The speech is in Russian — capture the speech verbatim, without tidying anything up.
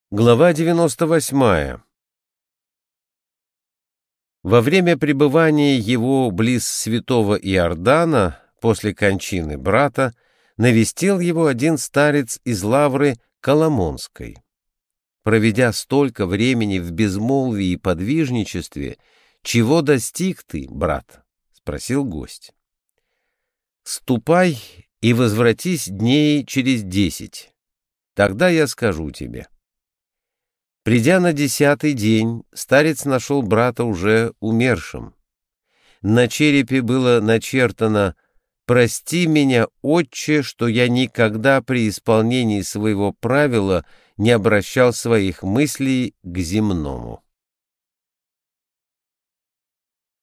Глава девяносто восьмая. Во время пребывания его близ святого Иордана, после кончины брата, навестил его один старец из лавры Коломонской. Проведя столько времени в безмолвии и подвижничестве, чего достиг ты, брат? — спросил гость. — Ступай и возвратись дней через десять. Тогда я скажу тебе. Придя на десятый день, старец нашел брата уже умершим. На черепе было начертано: «Прости меня, отче, что я никогда при исполнении своего правила не обращал своих мыслей к земному».